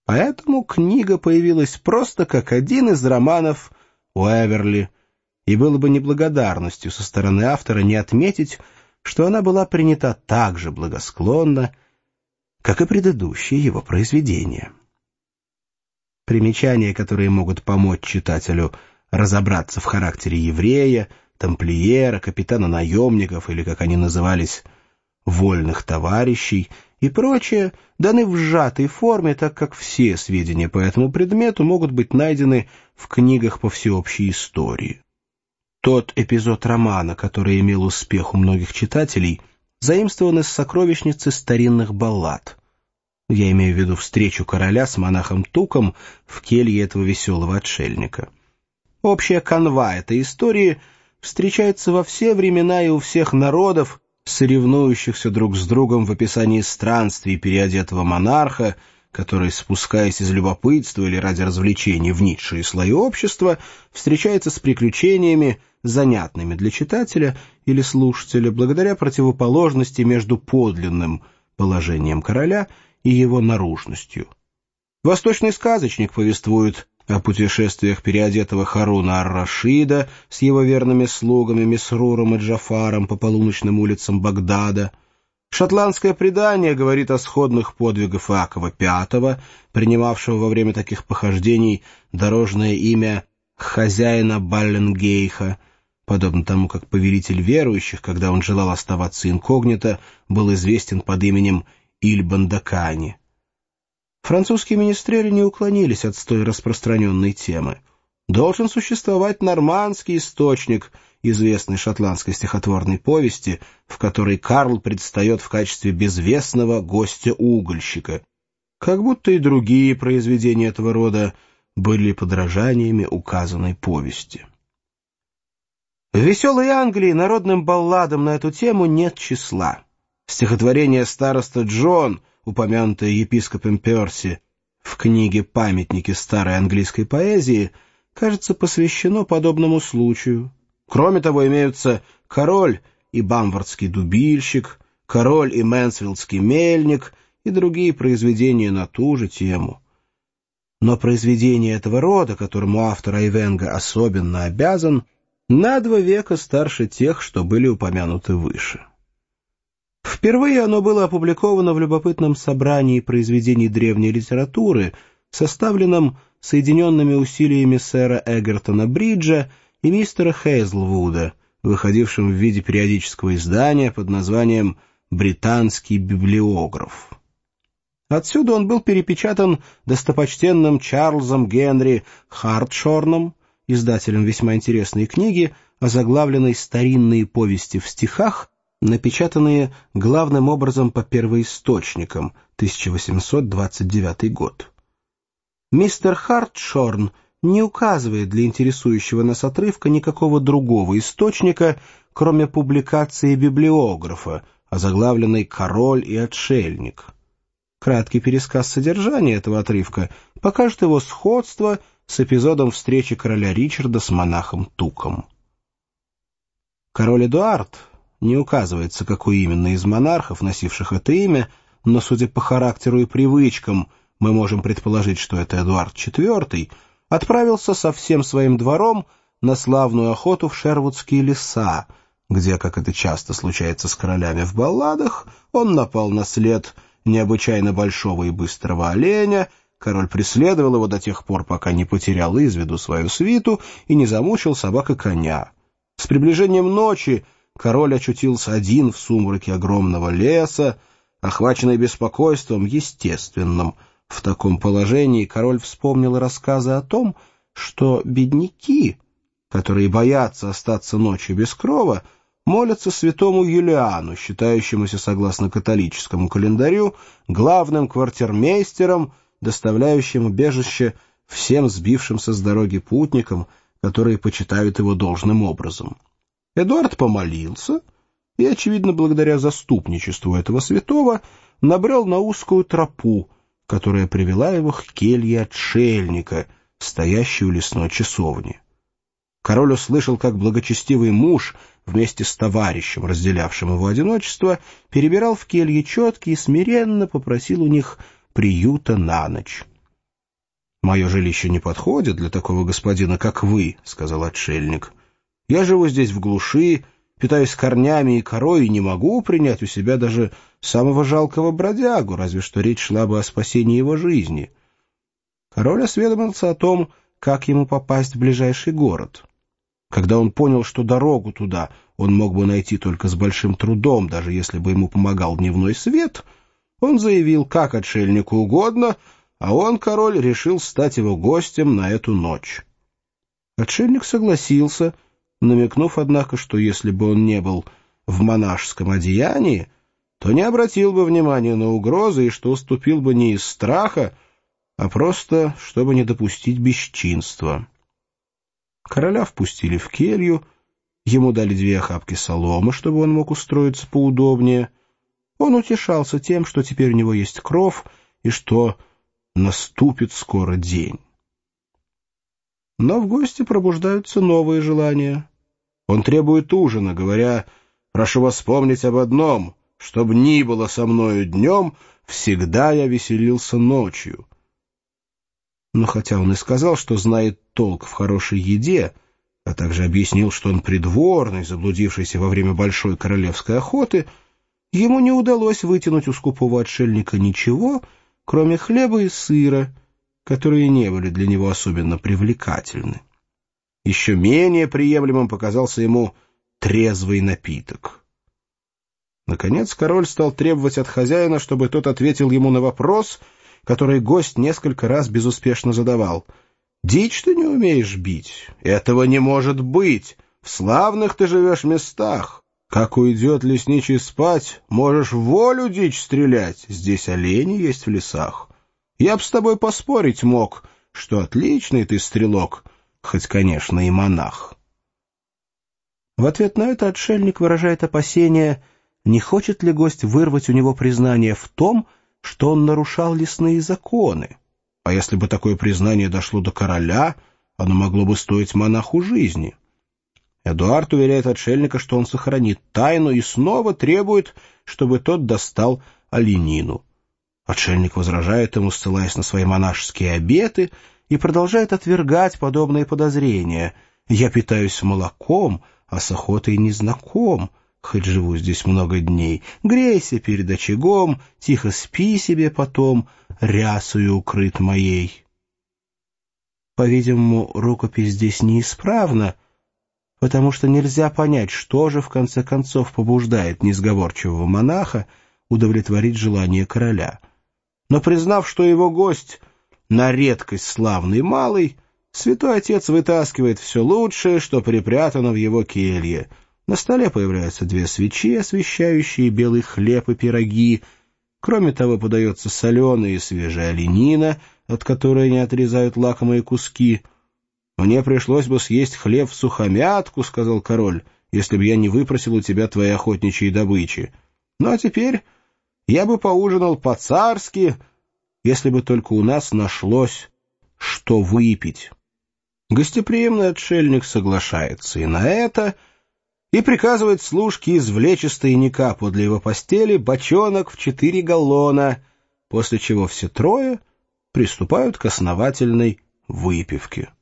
Поэтому книга появилась просто как один из романов Уэверли, и было бы неблагодарностью со стороны автора не отметить, что она была принята так же благосклонно, как и предыдущие его произведения. Примечания, которые могут помочь читателю разобраться в характере еврея, тамплиера, капитана наемников или, как они назывались, вольных товарищей и прочее, даны в сжатой форме, так как все сведения по этому предмету могут быть найдены в книгах по всеобщей истории. Тот эпизод романа, который имел успех у многих читателей, заимствован из сокровищницы старинных баллад. Я имею в виду встречу короля с монахом Туком в келье этого веселого отшельника. Общая канва этой истории встречается во все времена и у всех народов, соревнующихся друг с другом в описании странствий переодетого монарха, который, спускаясь из любопытства или ради развлечений в низшие слои общества, встречается с приключениями, занятными для читателя или слушателя, благодаря противоположности между подлинным положением короля и его наружностью. Восточный сказочник повествует о путешествиях переодетого Харуна ар-Рашида с его верными слугами Месруром и Джафаром по полуночным улицам Багдада. Шотландское предание говорит о сходных подвигах Иакова V, принимавшего во время таких похождений дорожное имя хозяина Балленгейха, подобно тому, как повелитель верующих, когда он желал оставаться инкогнито, был известен под именем Иль-Бандакани. Французские министрели не уклонились от столь распространенной темы. Должен существовать нормандский источник известной шотландской стихотворной повести, в которой Карл предстает в качестве безвестного гостя-угольщика, как будто и другие произведения этого рода были подражаниями указанной повести. В «Веселой Англии» народным балладам на эту тему нет числа. Стихотворение «Староста Джон», упомянутое епископом Перси в книге «Памятники старой английской поэзии», кажется, посвящено подобному случаю. Кроме того, имеются «Король и бамвардский дубильщик», «Король и мэнсфилдский мельник» и другие произведения на ту же тему. Но произведение этого рода, которому автор Айвенго особенно обязан, на 2 века старше тех, что были упомянуты выше. Впервые оно было опубликовано в любопытном собрании произведений древней литературы, составленном соединенными усилиями сэра Эгертона Бриджа и мистера Хейзлвуда, выходившим в виде периодического издания под названием «Британский библиограф». Отсюда он был перепечатан достопочтенным Чарльзом Генри Хартшорном, издателем весьма интересной книги, озаглавленной «Старинные повести в стихах», напечатанные главным образом по первоисточникам, 1829 год. Мистер Хартшорн не указывает для интересующего нас отрывка никакого другого источника, кроме публикации библиографа, озаглавленной «Король и отшельник». Краткий пересказ содержания этого отрывка покажет его сходство с эпизодом встречи короля Ричарда с монахом Туком. Король Эдуард, не указывается, какой именно из монархов, носивших это имя, но, судя по характеру и привычкам, мы можем предположить, что это Эдуард IV, отправился со всем своим двором на славную охоту в Шервудские леса, где, как это часто случается с королями в балладах, он напал на след необычайно большого и быстрого оленя. Король преследовал его до тех пор, пока не потерял из виду свою свиту и не замучил собак и коня. С приближением ночи король очутился один в сумраке огромного леса, охваченный беспокойством естественным. В таком положении король вспомнил рассказы о том, что бедняки, которые боятся остаться ночью без крова, молятся святому Юлиану, считающемуся, согласно католическому календарю, главным квартирмейстером, доставляющим убежище всем сбившимся с дороги путникам, которые почитают его должным образом. Эдуард помолился и, очевидно, благодаря заступничеству этого святого, набрел на узкую тропу, которая привела его к келье отшельника, стоящей у лесной часовни. Король услышал, как благочестивый муж, вместе с товарищем, разделявшим его одиночество, перебирал в келье четки и смиренно попросил у них приюта на ночь. «Мое жилище не подходит для такого господина, как вы», — сказал отшельник. «Я живу здесь в глуши, питаюсь корнями и корой и не могу принять у себя даже самого жалкого бродягу, разве что речь шла бы о спасении его жизни». Король осведомился о том, как ему попасть в ближайший город. Когда он понял, что дорогу туда он мог бы найти только с большим трудом, даже если бы ему помогал дневной свет, он заявил, как отшельнику угодно, а он, король, решил стать его гостем на эту ночь. Отшельник согласился, намекнув, однако, что если бы он не был в монашеском одеянии, то не обратил бы внимания на угрозы и что уступил бы не из страха, а просто, чтобы не допустить бесчинства. Короля впустили в келью, ему дали 2 охапки соломы, чтобы он мог устроиться поудобнее. Он утешался тем, что теперь у него есть кров и что наступит скоро день. Но в гости пробуждаются новые желания. Он требует ужина, говоря: «Прошу вас вспомнить об одном, чтоб ни было со мною днем, всегда я веселился ночью». Но хотя он и сказал, что знает толк в хорошей еде, а также объяснил, что он придворный, заблудившийся во время большой королевской охоты, ему не удалось вытянуть у скупого отшельника ничего, кроме хлеба и сыра, которые не были для него особенно привлекательны. Еще менее приемлемым показался ему трезвый напиток. Наконец король стал требовать от хозяина, чтобы тот ответил ему на вопрос, который гость несколько раз безуспешно задавал. «Дичь ты не умеешь бить? Этого не может быть! В славных ты живешь местах! Как уйдет лесничий спать, можешь в волю дичь стрелять, здесь олени есть в лесах. Я б с тобой поспорить мог, что отличный ты стрелок, хоть, конечно, и монах». В ответ на это отшельник выражает опасение, не хочет ли гость вырвать у него признание в том, что он нарушал лесные законы. А если бы такое признание дошло до короля, оно могло бы стоить монаху жизни. Эдуард уверяет отшельника, что он сохранит тайну, и снова требует, чтобы тот достал оленину. Отшельник возражает ему, ссылаясь на свои монашеские обеты, и продолжает отвергать подобные подозрения. «Я питаюсь молоком, а с охотой не знаком, хоть живу здесь много дней. Грейся перед очагом, тихо спи себе потом, рясою укрыт моей». По-видимому, рукопись здесь неисправна, потому что нельзя понять, что же в конце концов побуждает несговорчивого монаха удовлетворить желание короля. Но признав, что его гость на редкость славный малый, святой отец вытаскивает все лучшее, что припрятано в его келье. На столе появляются 2 свечи, освещающие белый хлеб и пироги. Кроме того, подается соленая и свежая оленина, от которой не отрезают лакомые куски. «Мне пришлось бы съесть хлеб всухомятку, — сказал король, — если бы я не выпросил у тебя твоей охотничьей добычи. Ну а теперь я бы поужинал по-царски, если бы только у нас нашлось, что выпить». Гостеприимный отшельник соглашается и на это, и приказывает служке извлечь из тайника подле его постели бочонок в 4 галлона, после чего все трое приступают к основательной выпивке.